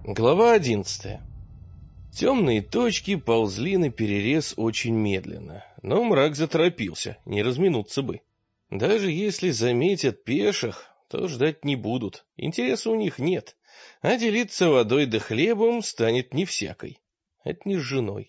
Глава 11. Темные точки ползли наперерез очень медленно, но мрак заторопился, не разминуться бы. Даже если заметят пеших, то ждать не будут, интереса у них нет, а делиться водой да хлебом станет не всякой, это не с женой.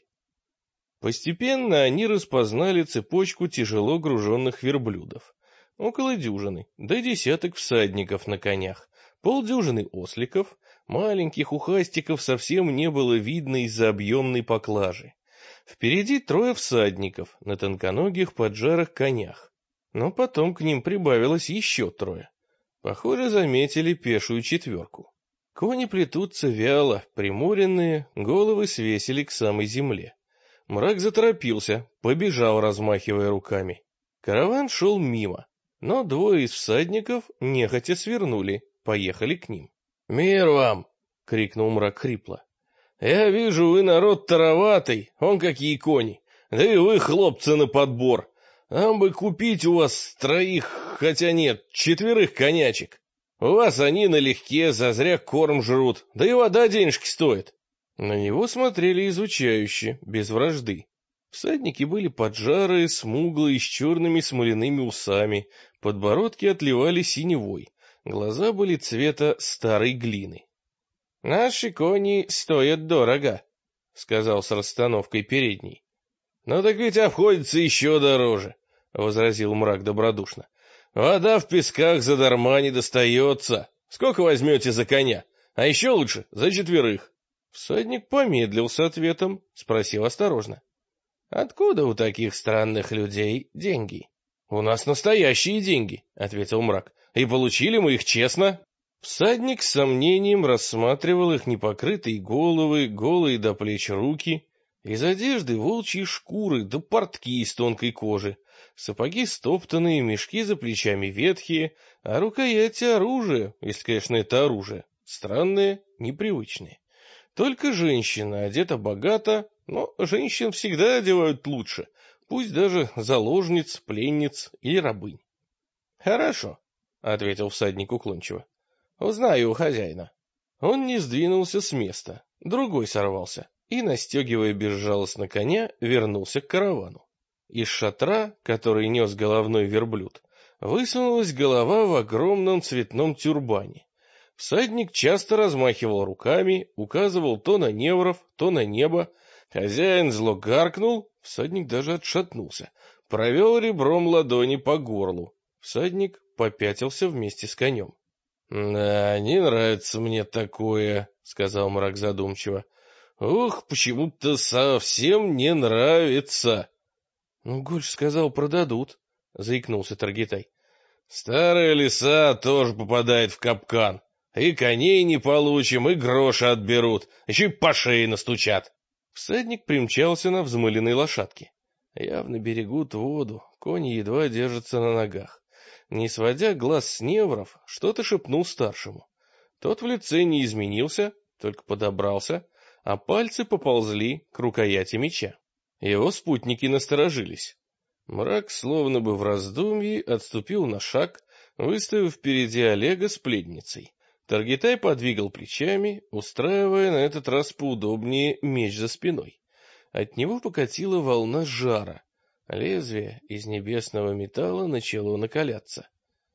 Постепенно они распознали цепочку тяжело груженных верблюдов. Около дюжины, до десяток всадников на конях, полдюжины осликов, маленьких ухастиков совсем не было видно из-за объемной поклажи. Впереди трое всадников на тонконогих поджарых конях, но потом к ним прибавилось еще трое. Похоже, заметили пешую четверку. Кони плетутся вяло, приморенные, головы свесили к самой земле. Мрак заторопился, побежал, размахивая руками. Караван шел мимо, но двое из всадников нехотя свернули, поехали к ним. «Мир вам!» — крикнул мрак хрипло. «Я вижу, вы народ тароватый, он какие кони, да и вы, хлопцы, на подбор. Нам бы купить у вас троих, хотя нет, четверых конячек. У вас они налегке, зазря корм жрут, да и вода денежки стоит». На него смотрели изучающе, без вражды. Всадники были поджарые, смуглые, с черными смоляными усами, подбородки отливали синевой, глаза были цвета старой глины. — Наши кони стоят дорого, — сказал с расстановкой передний. — Ну так ведь обходится еще дороже, — возразил мрак добродушно. — Вода в песках задарма не достается. Сколько возьмете за коня? А еще лучше за четверых. Всадник помедлил с ответом, спросил осторожно. — Откуда у таких странных людей деньги? — У нас настоящие деньги, — ответил мрак, — и получили мы их честно. Всадник с сомнением рассматривал их непокрытые головы, голые до плеч руки, из одежды волчьи шкуры да портки из тонкой кожи, сапоги стоптанные, мешки за плечами ветхие, а рукояти оружия, если, конечно, это оружие, странные, непривычные. Только женщина одета богато, но женщин всегда одевают лучше, пусть даже заложниц, пленниц или рабынь. — Хорошо, — ответил всадник уклончиво. — Узнаю у хозяина. Он не сдвинулся с места, другой сорвался и, настегивая безжалостно коня, вернулся к каравану. Из шатра, который нес головной верблюд, высунулась голова в огромном цветном тюрбане. Всадник часто размахивал руками, указывал то на невров, то на небо. Хозяин зло гаркнул, всадник даже отшатнулся, провел ребром ладони по горлу. Всадник попятился вместе с конем. — Да, не нравится мне такое, — сказал мрак задумчиво. — Ух, почему-то совсем не нравится. — Ну, Гольш сказал, продадут, — заикнулся Таргитай. — Старая лиса тоже попадает в капкан. И коней не получим, и гроши отберут, еще и по шее настучат. Всадник примчался на взмыленной лошадке. Явно берегут воду, кони едва держатся на ногах. Не сводя глаз с невров, что-то шепнул старшему. Тот в лице не изменился, только подобрался, а пальцы поползли к рукояти меча. Его спутники насторожились. Мрак, словно бы в раздумье, отступил на шаг, выставив впереди Олега с плетницей. Таргитай подвигал плечами, устраивая на этот раз поудобнее меч за спиной. От него покатила волна жара. Лезвие из небесного металла начало накаляться.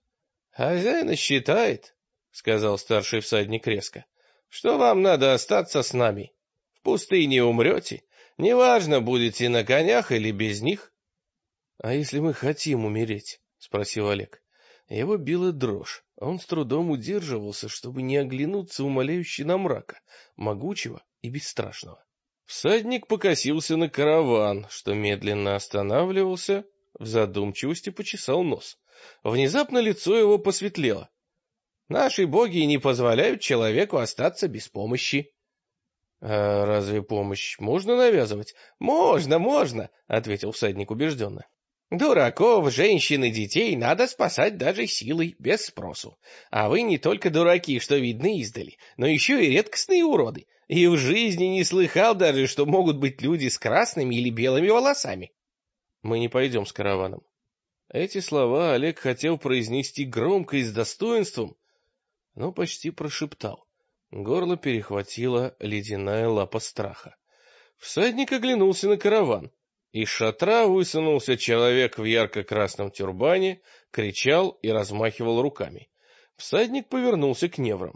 — Хозяин считает, — сказал старший всадник резко, — что вам надо остаться с нами. В пустыне умрете, неважно, будете на конях или без них. — А если мы хотим умереть? — спросил Олег. Его била дрожь, а он с трудом удерживался, чтобы не оглянуться умоляюще на мрака, могучего и бесстрашного. Всадник покосился на караван, что медленно останавливался, в задумчивости почесал нос. Внезапно лицо его посветлело. — Наши боги не позволяют человеку остаться без помощи. — А разве помощь можно навязывать? — Можно, — ответил всадник убежденно. Дураков, женщин и детей надо спасать даже силой, без спросу. А вы не только дураки, что видны издали, но еще и редкостные уроды. И в жизни не слыхал даже, что могут быть люди с красными или белыми волосами. Мы не пойдем с караваном. Эти слова Олег хотел произнести громко и с достоинством, но почти прошептал. Горло перехватила ледяная лапа страха. Всадник оглянулся на караван. Из шатра высунулся человек в ярко-красном тюрбане, кричал и размахивал руками. Всадник повернулся к неврам.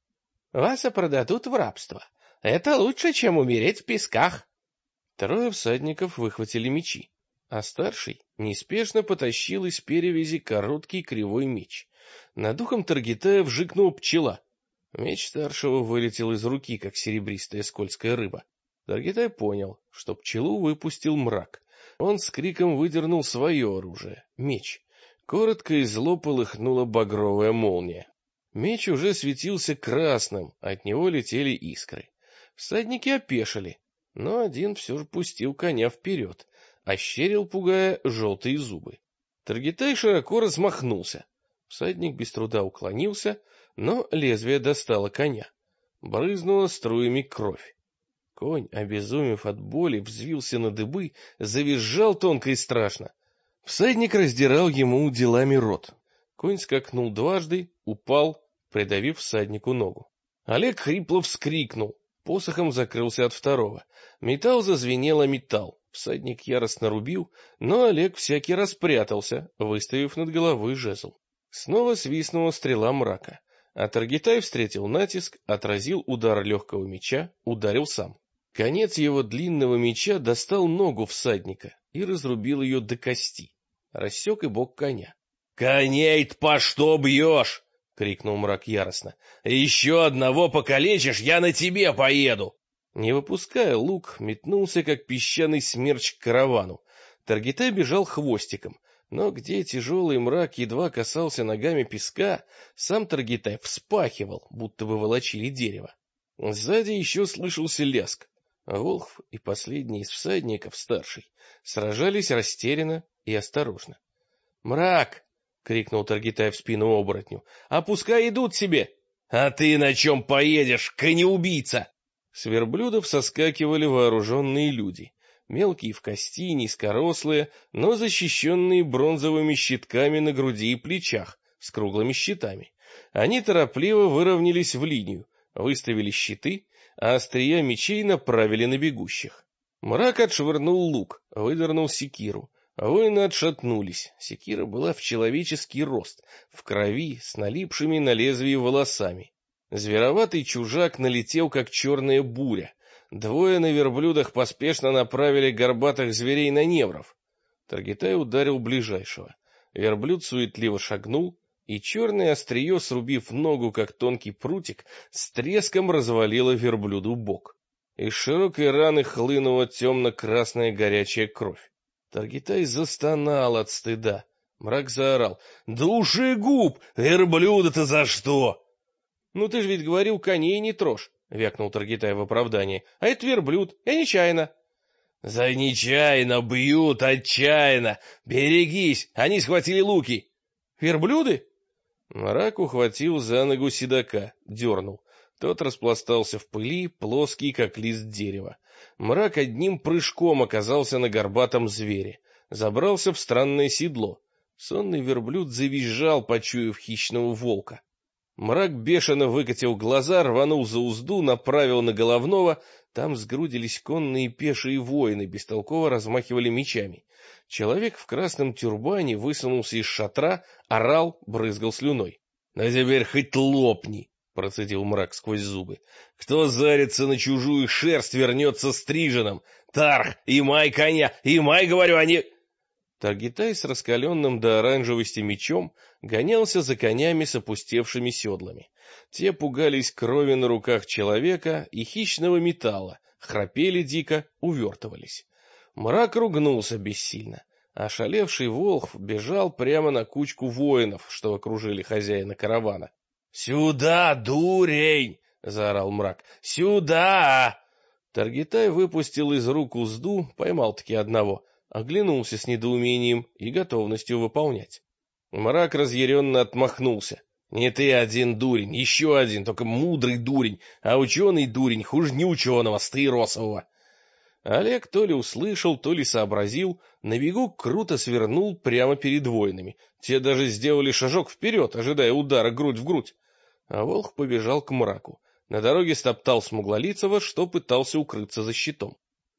— Вас продадут в рабство. Это лучше, чем умереть в песках. Трое всадников выхватили мечи, а старший неспешно потащил из перевязи короткий кривой меч. Над ухом Таргитая вжикнула пчела. Меч старшего вылетел из руки, как серебристая скользкая рыба. Таргитай понял, что пчелу выпустил мрак. Он с криком выдернул свое оружие — меч. Коротко и зло полыхнула багровая молния. Меч уже светился красным, от него летели искры. Всадники опешили, но один все же пустил коня вперед, ощерил, пугая, желтые зубы. Таргитай широко размахнулся. Всадник без труда уклонился, но лезвие достало коня. Брызнула струями кровь. Конь, обезумев от боли, взвился на дыбы, завизжал тонко и страшно. Всадник раздирал ему делами рот. Конь скакнул дважды, упал, придавив всаднику ногу. Олег хрипло вскрикнул, посохом закрылся от второго. Металл зазвенел о металл. Всадник яростно рубил, но Олег всякий раз прятался, выставив над головой жезл. Снова свистнула стрела мрака. А Таргитай встретил натиск, отразил удар легкого меча, ударил сам. Конец его длинного меча достал ногу всадника и разрубил ее до кости. Рассек и бок коня. — Коней-то по что бьешь? — крикнул мрак яростно. — Еще одного покалечишь, я на тебе поеду! Не выпуская лук, метнулся, как песчаный смерч, к каравану. Таргитай бежал хвостиком, но где тяжелый мрак едва касался ногами песка, сам Таргитай вспахивал, будто бы волочили дерево. Сзади еще слышался лязг. Волхв и последний из всадников, старший, сражались растерянно и осторожно. — Мрак! — крикнул Таргитай в спину оборотню. — А пускай идут себе! — А ты на чем поедешь, конеубийца? С верблюдов соскакивали вооруженные люди, мелкие в кости, низкорослые, но защищенные бронзовыми щитками на груди и плечах, с круглыми щитами. Они торопливо выровнялись в линию, выставили щиты, а острия мечей направили на бегущих. Мрак отшвырнул лук, выдернул секиру. Воины отшатнулись. Секира была в человеческий рост, в крови, с налипшими на лезвие волосами. Звероватый чужак налетел, как черная буря. Двое на верблюдах поспешно направили горбатых зверей на невров. Таргитай ударил ближайшего. Верблюд суетливо шагнул, и черное острие, срубив ногу, как тонкий прутик, с треском развалило верблюду бок. Из широкой раны хлынула темно-красная горячая кровь. Таргитай застонал от стыда. Мрак заорал: «Душегуб! Верблюда-то за что?» «Ну ты же ведь говорил, коней не трожь», — вякнул Таргитай в оправдании. «А это верблюд, я нечаянно». «За нечаянно бьют, отчаянно! Берегись, они схватили луки!» «Верблюды?» Мрак ухватил за ногу седока, дернул. Тот распластался в пыли, плоский, как лист дерева. Мрак одним прыжком оказался на горбатом звере, забрался в странное седло. Сонный верблюд завизжал, почуяв хищного волка. Мрак бешено выкатил глаза, рванул за узду, направил на головного. Там сгрудились конные и пешие воины, бестолково размахивали мечами. Человек в красном тюрбане высунулся из шатра, орал, брызгал слюной. — А теперь хоть лопни! — процедил мрак сквозь зубы. — Кто зарится на чужую шерсть, вернется стриженным. Тарх, имай коня, имай, говорю, они... Таргитай с раскаленным до оранжевости мечом гонялся за конями с опустевшими седлами. Те пугались крови на руках человека и хищного металла, храпели дико, увертывались. Мрак ругнулся бессильно. Ошалевший волхв бежал прямо на кучку воинов, что окружили хозяина каравана. — Сюда, дурень! — заорал мрак. — Сюда! Таргитай выпустил из рук узду, поймал-таки одного, оглянулся с недоумением и готовностью выполнять. Мрак разъяренно отмахнулся. — Не ты один дурень, еще один, только мудрый дурень, а ученый дурень хуже не ученого, стаиросового. Олег то ли услышал, то ли сообразил, на бегу круто свернул прямо перед воинами. Те даже сделали шажок вперед, ожидая удара грудь в грудь. А волк побежал к мраку. На дороге стоптал Смуглолицего, что пытался укрыться за щитом.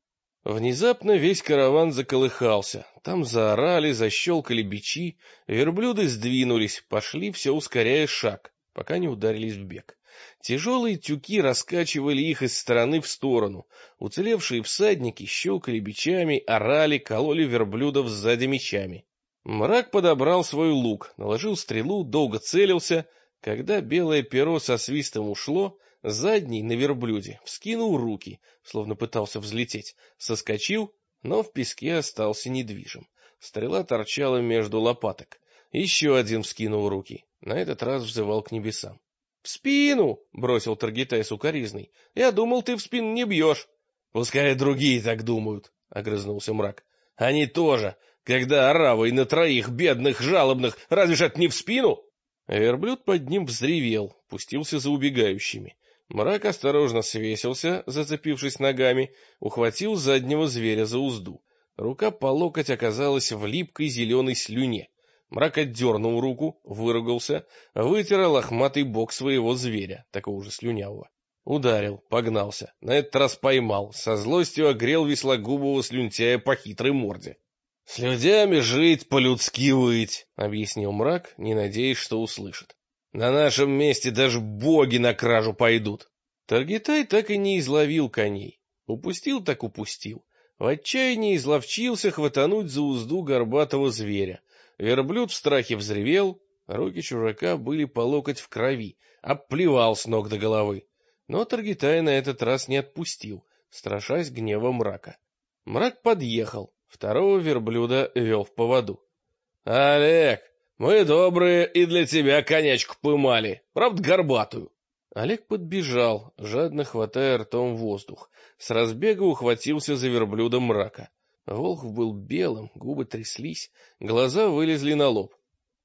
Внезапно весь караван заколыхался. Там заорали, защелкали бичи, верблюды сдвинулись, пошли, все ускоряя шаг, пока не ударились в бег. Тяжелые тюки раскачивали их из стороны в сторону. Уцелевшие всадники щелкали бичами, орали, кололи верблюдов сзади мечами. Мрак подобрал свой лук, наложил стрелу, долго целился. Когда белое перо со свистом ушло, задний на верблюде вскинул руки, словно пытался взлететь, соскочил, но в песке остался недвижим. Стрела торчала между лопаток. Еще один вскинул руки, на этот раз взывал к небесам. — В спину! — бросил Таргитай сукоризный. — Я думал, ты в спину не бьешь. — Пускай другие так думают, — огрызнулся Мрак. — Они тоже, когда оравой на троих бедных, жалобных, разве ж это не в спину? Верблюд под ним взревел, пустился за убегающими. Мрак осторожно свесился, зацепившись ногами, ухватил заднего зверя за узду. Рука по локоть оказалась в липкой зеленой слюне. Мрак отдернул руку, выругался, вытер лохматый бок своего зверя, такого же слюнявого. Ударил, погнался, на этот раз поймал, со злостью огрел веслогубого слюнтяя по хитрой морде. — С людьми жить, по-людски выть, — объяснил Мрак, не надеясь, что услышит. — На нашем месте даже боги на кражу пойдут. Таргитай так и не изловил коней. Упустил так упустил. В отчаянии изловчился хватануть за узду горбатого зверя. Верблюд в страхе взревел, руки чужака были по локоть в крови, обплевал с ног до головы. Но Таргитай на этот раз не отпустил, страшась гнева Мрака. Мрак подъехал, второго верблюда вел в поводу. — Олег, мы добрые и для тебя конячку поймали, правда горбатую. Олег подбежал, жадно хватая ртом воздух, с разбега ухватился за верблюда Мрака. Волхв был белым, губы тряслись, глаза вылезли на лоб.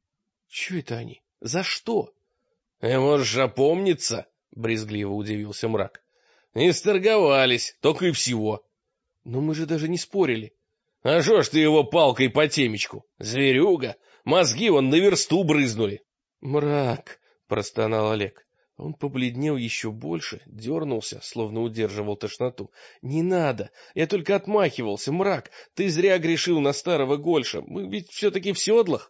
— Чё это они? За что? — Можешь опомниться, — брезгливо удивился Мрак. — Не сторговались, только и всего. — Но мы же даже не спорили. — А шо ж ты его палкой по темечку? Зверюга, мозги вон на версту брызнули. — Мрак, — простонал Олег. Он побледнел еще больше, дернулся, словно удерживал тошноту. — Не надо! Я только отмахивался, Мрак! Ты зря грешил на старого Гольша. Мы ведь все-таки в седлах.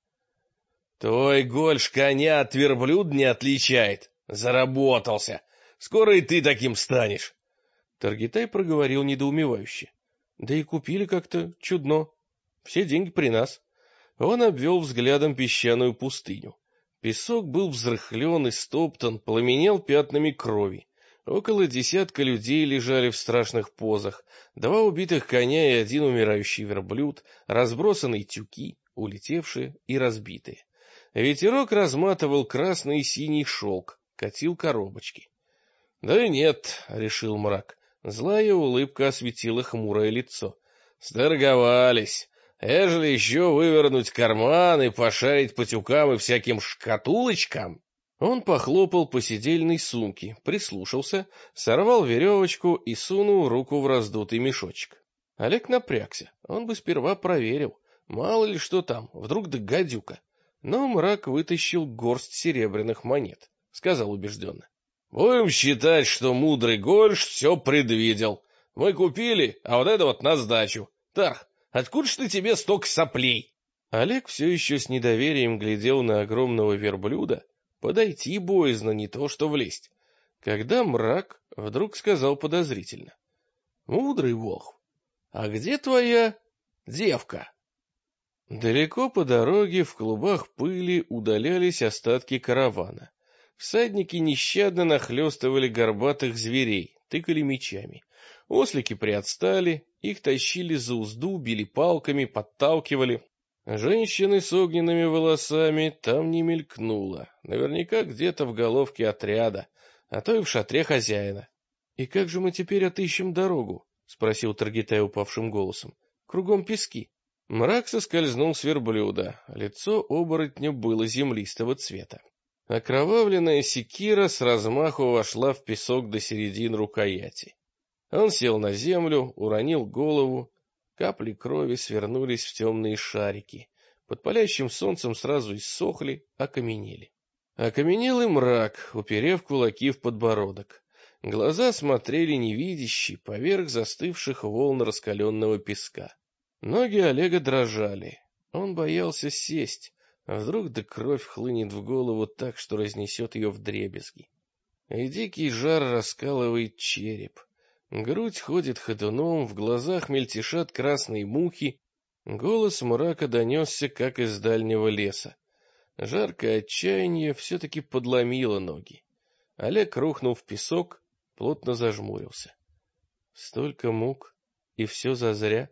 — Твой Гольш коня от верблюда не отличает. Заработался. Скоро и ты таким станешь. Таргитай проговорил недоумевающе. — Да и купили как-то чудно. Все деньги при нас. Он обвел взглядом песчаную пустыню. Песок был взрыхлен и стоптан, пламенел пятнами крови. Около десятка людей лежали в страшных позах, 2 убитых коня и 1 умирающий верблюд, разбросанные тюки, улетевшие и разбитые. Ветерок разматывал красный и синий шелк, катил коробочки. — Да нет, — решил Мрак. Злая улыбка осветила хмурое лицо. — Сторговались. Ежели еще вывернуть карман и пошарить по тюкам и всяким шкатулочкам. Он похлопал по сидельной сумке, прислушался, сорвал веревочку и сунул руку в раздутый мешочек. Олег напрягся, он бы сперва проверил, мало ли что там, вдруг да гадюка. Но Мрак вытащил горсть серебряных монет, сказал убежденно. — Будем считать, что мудрый Гольш все предвидел. Мы купили, а вот это вот на сдачу. Тарх, откуда ж ты тебе столько соплей? Олег все еще с недоверием глядел на огромного верблюда. Подойти боязно, не то что влезть. Когда Мрак вдруг сказал подозрительно. — Мудрый волхв, а где твоя девка? Далеко по дороге в клубах пыли удалялись остатки каравана. Всадники нещадно нахлестывали горбатых зверей, тыкали мечами. Ослики приотстали, их тащили за узду, били палками, подталкивали. Женщины с огненными волосами там не мелькнуло, наверняка где-то в головке отряда, а то и в шатре хозяина. — И как же мы теперь отыщем дорогу? — спросил Таргитай упавшим голосом. — Кругом пески. Мрак соскользнул с верблюда, лицо оборотня было землистого цвета. Окровавленная секира с размаху вошла в песок до середины рукояти. Он сел на землю, уронил голову. Капли крови свернулись в темные шарики. Под палящим солнцем сразу иссохли, окаменели. Окаменелый мрак, уперев кулаки в подбородок. Глаза смотрели невидящие поверх застывших волн раскаленного песка. Ноги Олега дрожали. Он боялся сесть, а вдруг да кровь хлынет в голову так, что разнесет ее вдребезги. И дикий жар раскалывает череп. Грудь ходит ходуном, в глазах мельтешат красные мухи. Голос мрака донесся, как из дальнего леса. Жаркое отчаяние все-таки подломило ноги. Олег рухнул в песок, плотно зажмурился. Столько мук, и все зазря.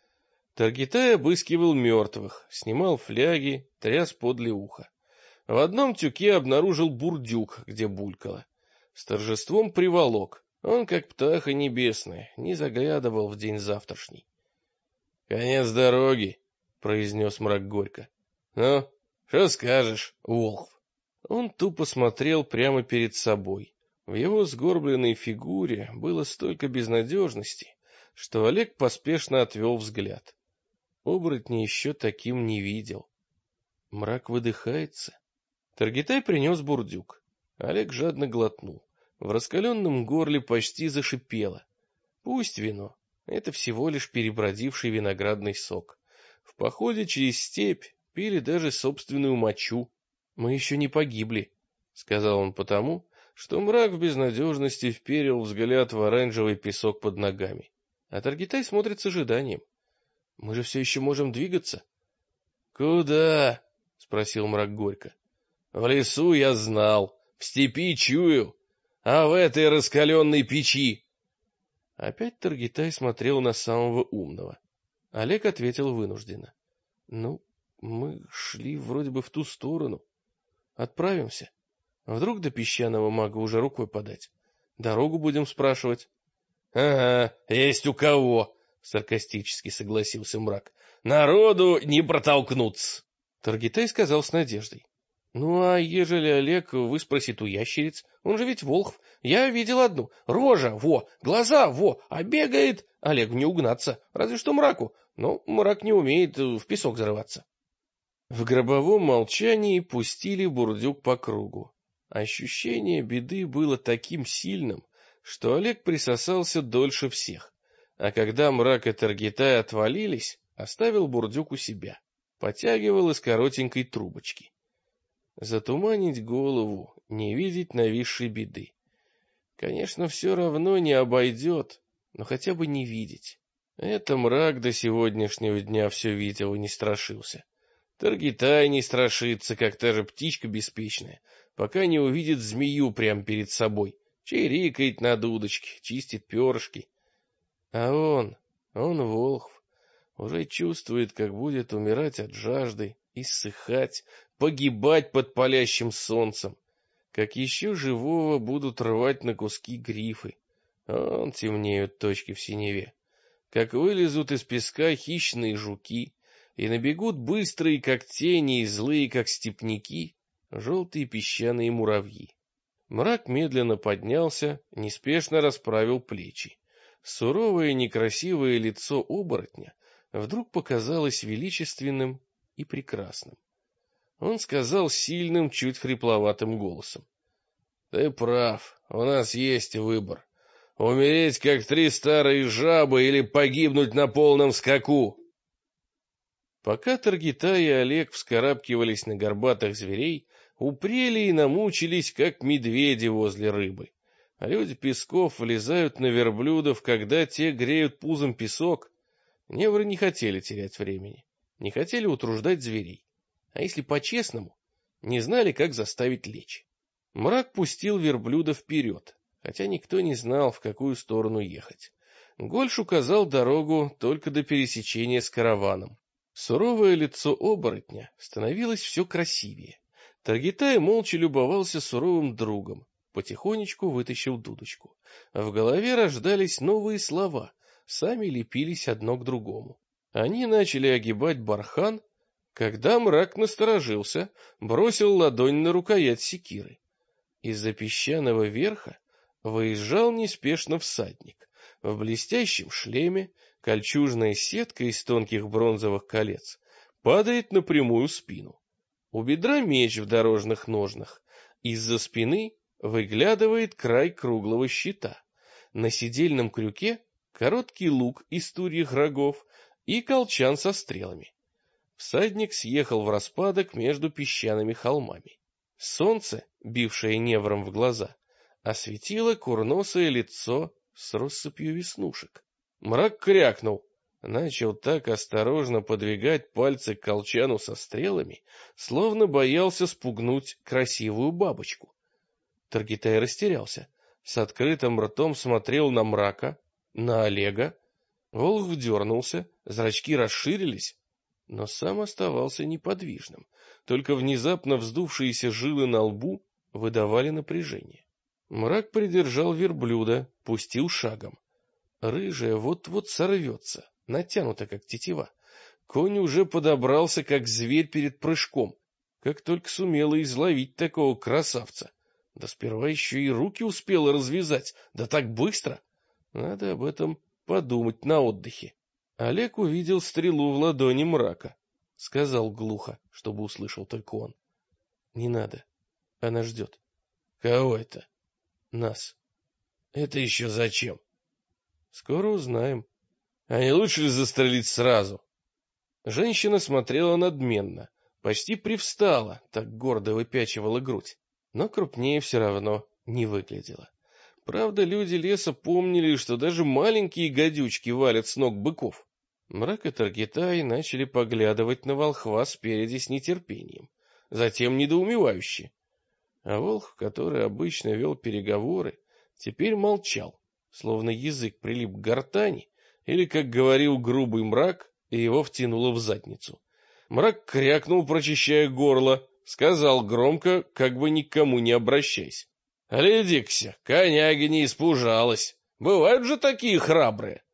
Таргитай обыскивал мертвых, снимал фляги, тряс подле уха. В одном тюке обнаружил бурдюк, где булькало. С торжеством приволок. Он, как птаха небесная, не заглядывал в день завтрашний. — Конец дороги, — произнес мрак горько. — Ну, что скажешь, Волхв? Он тупо смотрел прямо перед собой. В его сгорбленной фигуре было столько безнадежности, что Олег поспешно отвел взгляд. Оборотня еще таким не видел. Мрак выдыхается. Таргитай принес бурдюк. Олег жадно глотнул. В раскаленном горле почти зашипело. Пусть вино. Это всего лишь перебродивший виноградный сок. В походе через степь пили даже собственную мочу. Мы еще не погибли, — сказал он потому, что мрак в безнадежности вперил взгляд в оранжевый песок под ногами. А Таргитай смотрит с ожиданием. Мы же все еще можем двигаться. — Куда? — спросил мрак горько. — В лесу я знал, в степи чую, а в этой раскаленной печи. Опять Таргитай смотрел на самого умного. Олег ответил вынужденно. — Ну, мы шли вроде бы в ту сторону. Отправимся. Вдруг до песчаного мага уже рукой подать. Дорогу будем спрашивать. — Ага, есть у кого, — саркастически согласился мрак. — Народу не протолкнуться. Таргитай сказал с надеждой. — Ну, а ежели Олег выспросит у ящериц? Он же ведь волхв. Я видел одну. Рожа, во, глаза, во, а бегает. Олегу не угнаться, разве что мраку. Но мрак не умеет в песок зарываться. В гробовом молчании пустили бурдюк по кругу. Ощущение беды было таким сильным, что Олег присосался дольше всех. А когда мрак и Таргитай отвалились, оставил бурдюк у себя. Потягивал из коротенькой трубочки. Затуманить голову, не видеть нависшей беды. Конечно, все равно не обойдет, но хотя бы не видеть. Это мрак до сегодняшнего дня все видел и не страшился. Таргитай не страшится, как та же птичка беспечная, пока не увидит змею прямо перед собой, чирикает на дудочке, чистит перышки. А он волхв, уже чувствует, как будет умирать от жажды, иссыхать, погибать под палящим солнцем, как еще живого будут рвать на куски грифы. Он темнеют точки в синеве, как вылезут из песка хищные жуки, и набегут быстрые, как тени, и злые, как степняки, желтые песчаные муравьи. Мрак медленно поднялся, неспешно расправил плечи. Суровое некрасивое лицо оборотня вдруг показалось величественным и прекрасным. Он сказал сильным, чуть хрипловатым голосом. — Ты прав, у нас есть выбор. Умереть, как три старые жабы, или погибнуть на полном скаку. Пока Таргитай и Олег вскарабкивались на горбатых зверей, упрели и намучились, как медведи возле рыбы. А люди песков влезают на верблюдов, когда те греют пузом песок. Невры не хотели терять времени, не хотели утруждать зверей. А если по-честному, не знали, как заставить лечь. Мрак пустил верблюда вперед, хотя никто не знал, в какую сторону ехать. Гольш указал дорогу только до пересечения с караваном. Суровое лицо оборотня становилось все красивее. Таргитай молча любовался суровым другом, потихонечку вытащил дудочку. В голове рождались новые слова, сами лепились одно к другому. Они начали огибать бархан, когда мрак насторожился, бросил ладонь на рукоять секиры. Из-за песчаного верха выезжал неспешно всадник. В блестящем шлеме, кольчужная сетка из тонких бронзовых колец падает на прямую спину. У бедра меч в дорожных ножнах, Из-за спины выглядывает край круглого щита. На седельном крюке короткий лук из турьих рогов и колчан со стрелами. Всадник съехал враспадок между песчаными холмами. Солнце, бившее невром в глаза, осветило курносое лицо с россыпью веснушек. Мрак крякнул, начал так осторожно подвигать пальцы к колчану со стрелами, словно боялся спугнуть красивую бабочку. Таргитай растерялся, с открытым ртом смотрел на Мрака, на Олега. Волх дернулся, зрачки расширились, но сам оставался неподвижным, только внезапно вздувшиеся жилы на лбу выдавали напряжение. Мрак придержал верблюда, пустил шагом. Рыжая вот-вот сорвется, натянута как тетива. Конь уже подобрался, как зверь перед прыжком, как только сумела изловить такого красавца. Да сперва еще и руки успела развязать, да так быстро. Надо об этом подумать на отдыхе. Олег увидел стрелу в ладони Мрака. Сказал глухо, чтобы услышал только он. — Не надо. Она ждет. — Кого это? — Нас. — Это еще зачем? — Скоро узнаем. — А не лучше ли застрелить сразу? Женщина смотрела надменно, почти привстала, так гордо выпячивала грудь, но крупнее все равно не выглядела. Правда, люди леса помнили, что даже маленькие гадючки валят с ног быков. Мрак и Таргитай начали поглядывать на волхва спереди с нетерпением, затем недоумевающе. А волхв, который обычно вел переговоры, теперь молчал, словно язык прилип к гортани, или, как говорил грубый Мрак, и его втянуло в задницу. Мрак крякнул, прочищая горло, сказал громко, как бы никому не обращаясь. — Глядикся, коняги не испужалась. Бывают же такие храбрые.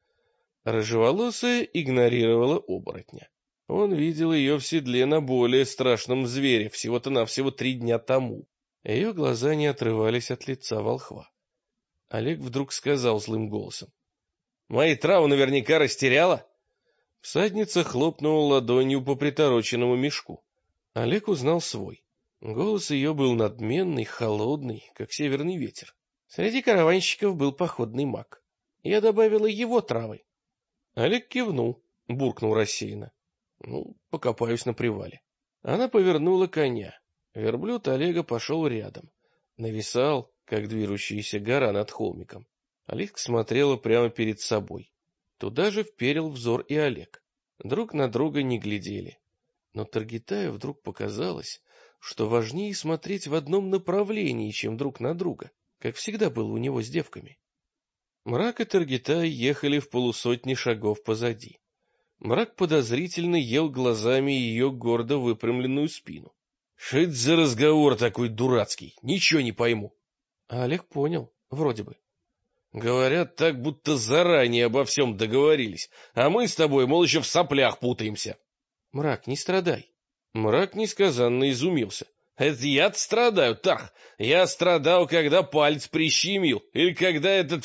Рыжеволосая игнорировала оборотня. Он видел ее в седле на более страшном звере всего-то навсего 3 дня тому. Ее глаза не отрывались от лица волхва. Олег вдруг сказал злым голосом. — Мои травы наверняка растеряла? Всадница хлопнула ладонью по притороченному мешку. Олег узнал свой. Голос ее был надменный, холодный, как северный ветер. Среди караванщиков был походный маг. Я добавила его травы. Олег кивнул, буркнул рассеянно. Ну, покопаюсь на привале. Она повернула коня. Верблюд Олега пошел рядом. Нависал, как движущаяся гора над холмиком. Олег смотрела прямо перед собой. Туда же вперил взор и Олег. Друг на друга не глядели. Но Таргитаю вдруг показалось, что важнее смотреть в одном направлении, чем друг на друга, как всегда было у него с девками. Мрак и Таргитай ехали в 100 шагов позади. Мрак подозрительно ел глазами ее гордо выпрямленную спину. — Что это за разговор такой дурацкий? Ничего не пойму. А Олег понял, вроде бы. Говорят так, будто заранее обо всем договорились, а мы с тобой, мол, еще в соплях путаемся. Мрак, не страдай. Мрак несказанно изумился. Это я-то страдаю, Тарх. Я страдал, когда палец прищемил, или когда этот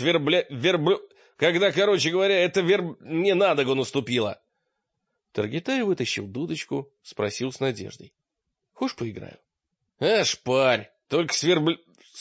когда, короче говоря, мне на ногу наступило. Таргитай вытащил дудочку, спросил с надеждой. — Хочешь, поиграю? — Шпарь, только сверб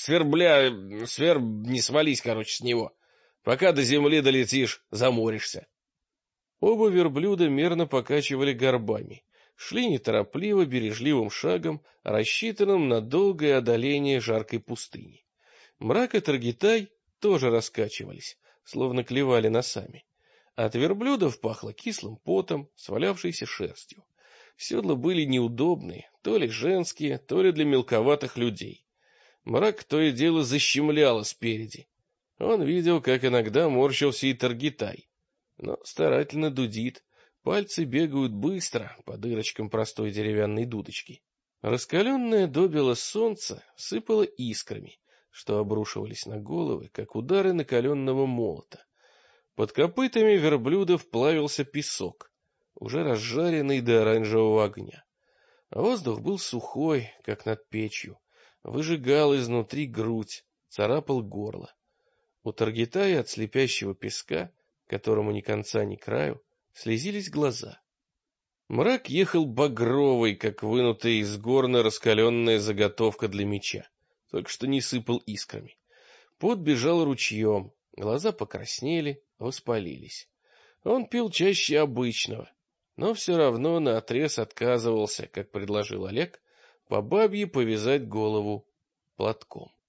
не свались, короче, с него. Пока до земли долетишь, заморишься. Оба верблюда мерно покачивали горбами, шли неторопливо, бережливым шагом, рассчитанным на долгое одоление жаркой пустыни. Мрак и Таргитай тоже раскачивались, словно клевали носами. От верблюдов пахло кислым потом, свалявшейся шерстью. Седла были неудобные, то ли женские, то ли для мелковатых людей. Мрак то и дело защемляло спереди. Он видел, как иногда морщился и Таргитай, но старательно дудит, пальцы бегают быстро по дырочкам простой деревянной дудочки. Раскаленное добело солнце сыпало искрами, что обрушивались на головы, как удары накаленного молота. Под копытами верблюдов плавился песок, уже разжаренный до оранжевого огня. Воздух был сухой, как над печью, выжигал изнутри грудь, царапал горло. У Таргитая от слепящего песка, которому ни конца ни краю, слезились глаза. Мрак ехал багровый, как вынутая из горна раскаленная заготовка для меча. только что не сыпал искрами. Пот бежал ручьем, глаза покраснели, воспалились. Он пил чаще обычного, но все равно наотрез отказывался, как предложил Олег, по бабье повязать голову платком.